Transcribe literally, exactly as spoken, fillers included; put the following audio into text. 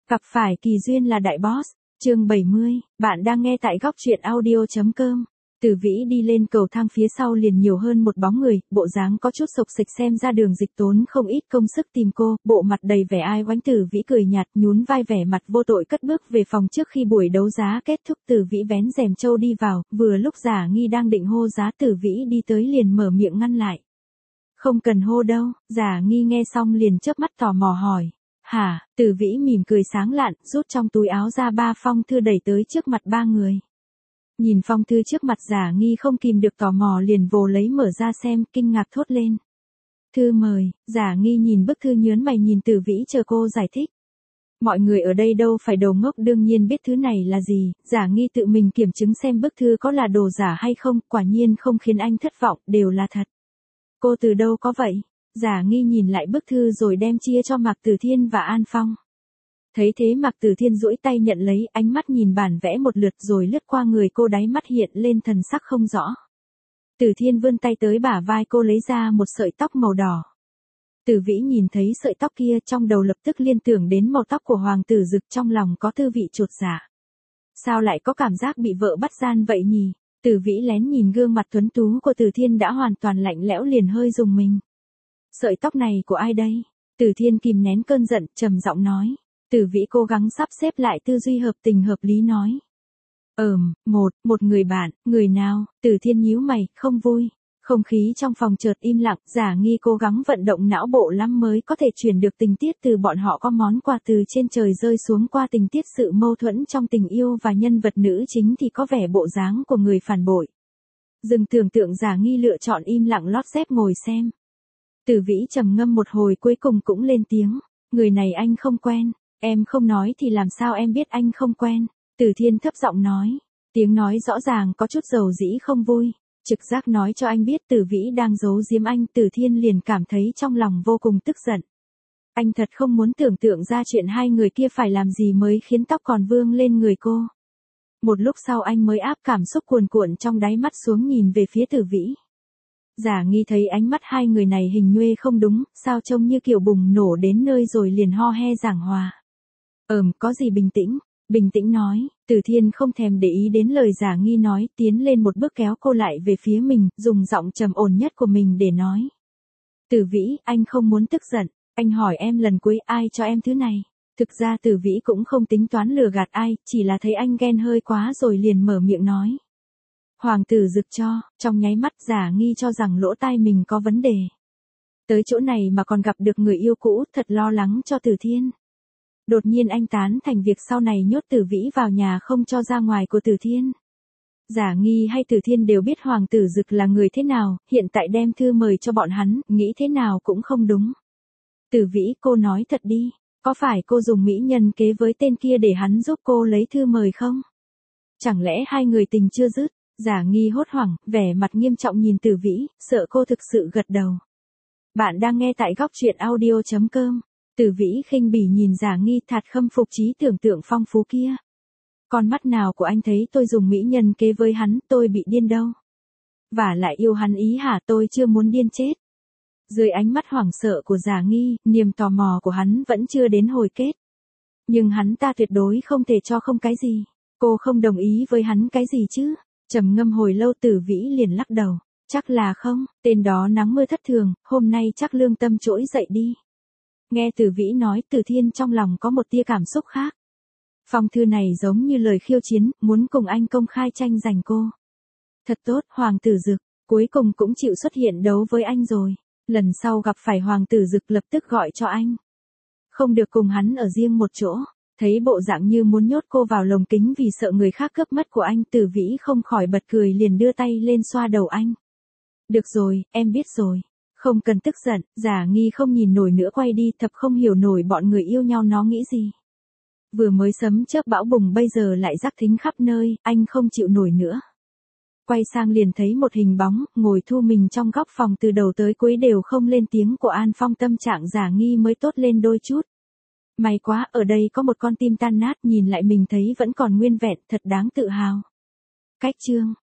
Gặp phải kỳ duyên là đại boss. Chương bảy mươi, bạn đang nghe tại góc truyện audio chấm com. Tử Vĩ đi lên cầu thang phía sau liền nhiều hơn một bóng người, bộ dáng có chút sộc sịch xem ra Đường Dịch tốn không ít công sức tìm cô, bộ mặt đầy vẻ ai oánh. Tử Vĩ cười nhạt nhún vai vẻ mặt vô tội cất bước về phòng. Trước khi buổi đấu giá kết thúc Tử Vĩ vén rèm trâu đi vào, vừa lúc Giả Nghi đang định hô giá Tử Vĩ đi tới liền mở miệng ngăn lại. Không cần hô đâu. Giả Nghi nghe xong liền chớp mắt tò mò hỏi. Hả? Tử Vĩ mỉm cười sáng lạn, rút trong túi áo ra ba phong thư đẩy tới trước mặt ba người. Nhìn phong thư trước mặt Giả Nghi không kìm được tò mò liền vồ lấy mở ra xem, kinh ngạc thốt lên. Thư mời. Giả Nghi nhìn bức thư nhớn mày nhìn Tử Vĩ chờ cô giải thích. Mọi người ở đây đâu phải đầu ngốc đương nhiên biết thứ này là gì. Giả Nghi tự mình kiểm chứng xem bức thư có là đồ giả hay không, quả nhiên không khiến anh thất vọng, đều là thật. Cô từ đâu có vậy? Giả Nghi nhìn lại bức thư rồi đem chia cho Mạc Tử Thiên và An Phong. Thấy thế Mạc Tử Thiên duỗi tay nhận lấy, ánh mắt nhìn bản vẽ một lượt rồi lướt qua người cô, đáy mắt hiện lên thần sắc không rõ. Tử Thiên vươn tay tới bả vai cô lấy ra một sợi tóc màu đỏ. Tử Vĩ nhìn thấy sợi tóc kia trong đầu lập tức liên tưởng đến màu tóc của Hoàng tử Dực, trong lòng có tư vị chột dạ. Sao lại có cảm giác bị vợ bắt gian vậy nhỉ? Tử Vĩ lén nhìn gương mặt tuấn tú của Tử Thiên đã hoàn toàn lạnh lẽo liền hơi rùng mình. Sợi tóc này của ai đây? Tử Thiên kìm nén cơn giận, trầm giọng nói. Tử Vĩ cố gắng sắp xếp lại tư duy hợp tình hợp lý nói. Ừm, một, một người bạn, người nào? Tử Thiên nhíu mày, không vui. Không khí trong phòng chợt im lặng, Giả Nghi cố gắng vận động não bộ lắm mới có thể chuyển được tình tiết từ bọn họ có món quà từ trên trời rơi xuống qua tình tiết sự mâu thuẫn trong tình yêu và nhân vật nữ chính thì có vẻ bộ dáng của người phản bội. Dừng tưởng tượng, Giả Nghi lựa chọn im lặng lót dép ngồi xem. Tử Vĩ trầm ngâm một hồi cuối cùng cũng lên tiếng. Người này anh không quen. Em không nói thì làm sao em biết anh không quen? Tử Thiên thấp giọng nói. Tiếng nói rõ ràng có chút dầu dĩ không vui. Trực giác nói cho anh biết Tử Vĩ đang giấu giếm anh. Tử Thiên liền cảm thấy trong lòng vô cùng tức giận. Anh thật không muốn tưởng tượng ra chuyện hai người kia phải làm gì mới khiến tóc còn vương lên người cô. Một lúc sau anh mới áp cảm xúc cuồn cuộn trong đáy mắt xuống nhìn về phía Tử Vĩ. Giả Nghi thấy ánh mắt hai người này hình nhuê không đúng, sao trông như kiểu bùng nổ đến nơi rồi liền ho he giảng hòa. Ừm, có gì bình tĩnh, bình tĩnh nói. Tử Thiên không thèm để ý đến lời Giả Nghi nói, tiến lên một bước kéo cô lại về phía mình, dùng giọng trầm ổn nhất của mình để nói. Tử Vĩ, anh không muốn tức giận, anh hỏi em lần cuối ai cho em thứ này. Thực ra Tử Vĩ cũng không tính toán lừa gạt ai, chỉ là thấy anh ghen hơi quá rồi liền mở miệng nói. Hoàng tử Dực cho. Trong nháy mắt Giả Nghi cho rằng lỗ tai mình có vấn đề. Tới chỗ này mà còn gặp được người yêu cũ, thật lo lắng cho Tử Thiên. Đột nhiên anh tán thành việc sau này nhốt Tử Vĩ vào nhà không cho ra ngoài của Tử Thiên. Giả Nghi hay Tử Thiên đều biết Hoàng tử Dực là người thế nào, hiện tại đem thư mời cho bọn hắn, nghĩ thế nào cũng không đúng. Tử Vĩ, cô nói thật đi, có phải cô dùng mỹ nhân kế với tên kia để hắn giúp cô lấy thư mời không? Chẳng lẽ hai người tình chưa dứt? Giả Nghi hốt hoảng, vẻ mặt nghiêm trọng nhìn Tử Vĩ, sợ cô thực sự gật đầu. Bạn đang nghe tại góc truyện audio chấm com. Tử Vĩ khinh bỉ nhìn Giả Nghi, thạt khâm phục trí tưởng tượng phong phú kia. Con mắt nào của anh thấy tôi dùng mỹ nhân kế với hắn, tôi bị điên đâu. Và lại yêu hắn ý hả, tôi chưa muốn điên chết. Dưới ánh mắt hoảng sợ của Giả Nghi, niềm tò mò của hắn vẫn chưa đến hồi kết. Nhưng hắn ta tuyệt đối không thể cho không cái gì. Cô không đồng ý với hắn cái gì chứ? Trầm ngâm hồi lâu Tử Vĩ liền lắc đầu. Chắc là không, tên đó nắng mưa thất thường, hôm nay chắc lương tâm trỗi dậy đi. Nghe Tử Vĩ nói, Tử Thiên trong lòng có một tia cảm xúc khác. Phong thư này giống như lời khiêu chiến, muốn cùng anh công khai tranh giành cô. Thật tốt, Hoàng tử Dực, cuối cùng cũng chịu xuất hiện đấu với anh rồi. Lần sau gặp phải Hoàng tử Dực lập tức gọi cho anh. Không được cùng hắn ở riêng một chỗ. Thấy bộ dạng như muốn nhốt cô vào lồng kính vì sợ người khác cướp mất của anh, Tử Vĩ không khỏi bật cười liền đưa tay lên xoa đầu anh. Được rồi, em biết rồi. Không cần tức giận. Giả Nghi không nhìn nổi nữa quay đi, thập không hiểu nổi bọn người yêu nhau nó nghĩ gì. Vừa mới sấm chớp bão bùng bây giờ lại rắc thính khắp nơi, anh không chịu nổi nữa. Quay sang liền thấy một hình bóng, ngồi thu mình trong góc phòng từ đầu tới cuối đều không lên tiếng của An Phong, tâm trạng Giả Nghi mới tốt lên đôi chút. May quá, ở đây có một con tim tan nát, nhìn lại mình thấy vẫn còn nguyên vẹn, thật đáng tự hào. Cách chương